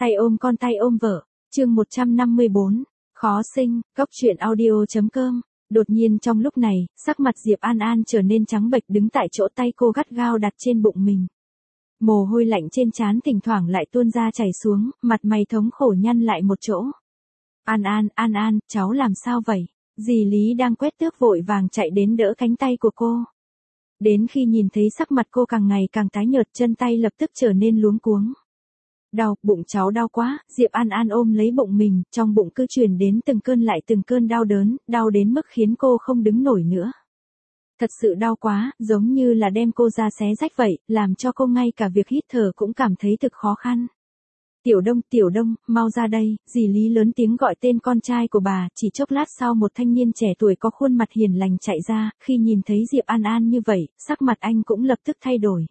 Tay ôm con tay ôm vợ, chương 154, khó sinh, góc truyện audio.com. Đột nhiên trong lúc này, sắc mặt Diệp An An trở nên trắng bệch đứng tại chỗ, tay cô gắt gao đặt trên bụng mình. Mồ hôi lạnh trên trán thỉnh thoảng lại tuôn ra chảy xuống, mặt mày thống khổ nhăn lại một chỗ. An An, cháu làm sao vậy? Dì Lý đang quét tước vội vàng chạy đến đỡ cánh tay của cô. Đến khi nhìn thấy sắc mặt cô càng ngày càng tái nhợt, chân tay lập tức trở nên luống cuống. Đau, bụng cháu đau quá, Diệp An An ôm lấy bụng mình, trong bụng cứ truyền đến từng cơn đau đớn, đau đến mức khiến cô không đứng nổi nữa. Thật sự đau quá, giống như là đem cô ra xé rách vậy, làm cho cô ngay cả việc hít thở cũng cảm thấy thực khó khăn. Tiểu Đông, mau ra đây, dì Lý lớn tiếng gọi tên con trai của bà, chỉ chốc lát sau một thanh niên trẻ tuổi có khuôn mặt hiền lành chạy ra, khi nhìn thấy Diệp An An như vậy, sắc mặt anh cũng lập tức thay đổi.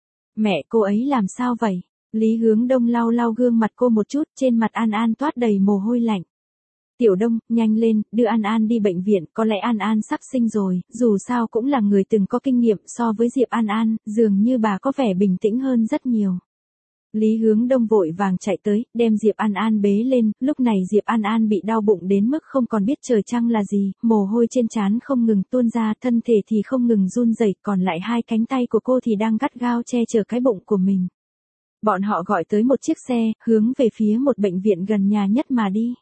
Mẹ cô ấy làm sao vậy? Lý Hướng Đông lau lau gương mặt cô một chút, trên mặt An An toát đầy mồ hôi lạnh. Tiểu Đông, nhanh lên, đưa An An đi bệnh viện, có lẽ An An sắp sinh rồi, dù sao cũng là người từng có kinh nghiệm, so với Diệp An An, dường như bà có vẻ bình tĩnh hơn rất nhiều. Lý Hướng Đông vội vàng chạy tới, đem Diệp An An bế lên, lúc này Diệp An An bị đau bụng đến mức không còn biết trời trăng là gì, mồ hôi trên trán không ngừng tuôn ra, thân thể thì không ngừng run rẩy, còn lại hai cánh tay của cô thì đang gắt gao che chở cái bụng của mình. Bọn họ gọi tới một chiếc xe, hướng về phía một bệnh viện gần nhà nhất mà đi.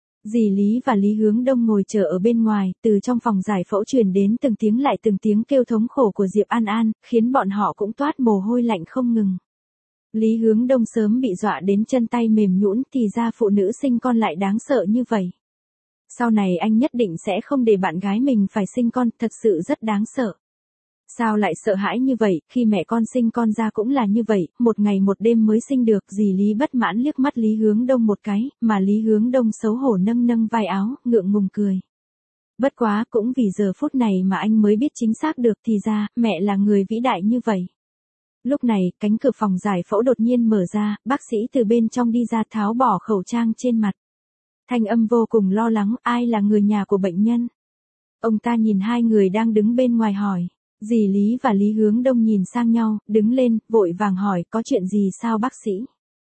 Dì Lý và Lý Hướng Đông ngồi chờ ở bên ngoài, từ trong phòng giải phẫu truyền đến từng tiếng kêu thống khổ của Diệp An An, khiến bọn họ cũng toát mồ hôi lạnh không ngừng. Lý Hướng Đông sớm bị dọa đến chân tay mềm nhũn, thì ra phụ nữ sinh con lại đáng sợ như vậy. Sau này anh nhất định sẽ không để bạn gái mình phải sinh con, thật sự rất đáng sợ. Sao lại sợ hãi như vậy, khi mẹ con sinh con ra cũng là như vậy, một ngày một đêm mới sinh được, dì Lý bất mãn liếc mắt Lý Hướng Đông một cái, mà Lý Hướng Đông xấu hổ nâng vai áo, ngượng ngùng cười. Bất quá, cũng vì giờ phút này mà anh mới biết chính xác được, thì ra, mẹ là người vĩ đại như vậy. Lúc này, cánh cửa phòng giải phẫu đột nhiên mở ra, bác sĩ từ bên trong đi ra tháo bỏ khẩu trang trên mặt. Thanh âm vô cùng lo lắng, ai là người nhà của bệnh nhân? Ông ta nhìn hai người đang đứng bên ngoài hỏi. Dì Lý và Lý Hướng Đông nhìn sang nhau, đứng lên, vội vàng hỏi, có chuyện gì sao bác sĩ?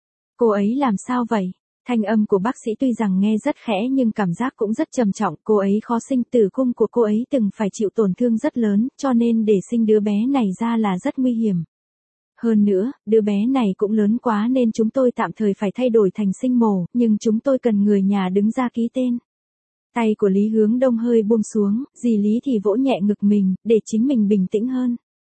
Cô ấy làm sao vậy? Thanh âm của bác sĩ tuy rằng nghe rất khẽ nhưng cảm giác cũng rất trầm trọng, cô ấy khó sinh, tử cung của cô ấy từng phải chịu tổn thương rất lớn, cho nên để sinh đứa bé này ra là rất nguy hiểm. Hơn nữa, đứa bé này cũng lớn quá nên chúng tôi tạm thời phải thay đổi thành sinh mổ, nhưng chúng tôi cần người nhà đứng ra ký tên. Tay của Lý Hướng Đông hơi buông xuống, dì Lý thì vỗ nhẹ ngực mình, để chính mình bình tĩnh hơn.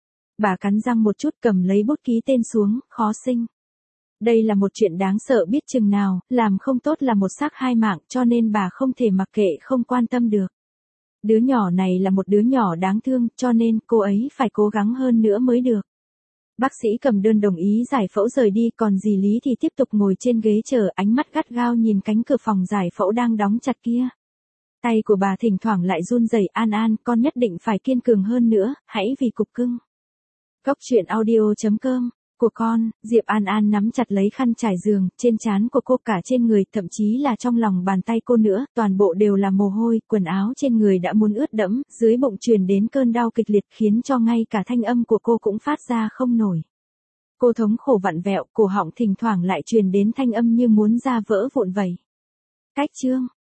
Bà cắn răng một chút cầm lấy bút ký tên xuống, khó sinh. Đây là một chuyện đáng sợ biết chừng nào, làm không tốt là một xác hai mạng, cho nên bà không thể mặc kệ không quan tâm được. Đứa nhỏ này là một đứa nhỏ đáng thương, cho nên cô ấy phải cố gắng hơn nữa mới được. Bác sĩ cầm đơn đồng ý giải phẫu rời đi, còn dì Lý thì tiếp tục ngồi trên ghế chờ, ánh mắt gắt gao nhìn cánh cửa phòng giải phẫu đang đóng chặt kia. Tay của bà thỉnh thoảng lại run rẩy, An An, con nhất định phải kiên cường hơn nữa, hãy vì cục cưng. Góc truyện audio.com, của con, Diệp An An nắm chặt lấy khăn trải giường, trên trán của cô cả trên người, thậm chí là trong lòng bàn tay cô nữa, toàn bộ đều là mồ hôi, quần áo trên người đã muốn ướt đẫm, dưới bụng truyền đến cơn đau kịch liệt khiến cho ngay cả thanh âm của cô cũng phát ra không nổi. Cô thống khổ vặn vẹo, cổ họng thỉnh thoảng lại truyền đến thanh âm như muốn ra vỡ vụn vậy. Cách chương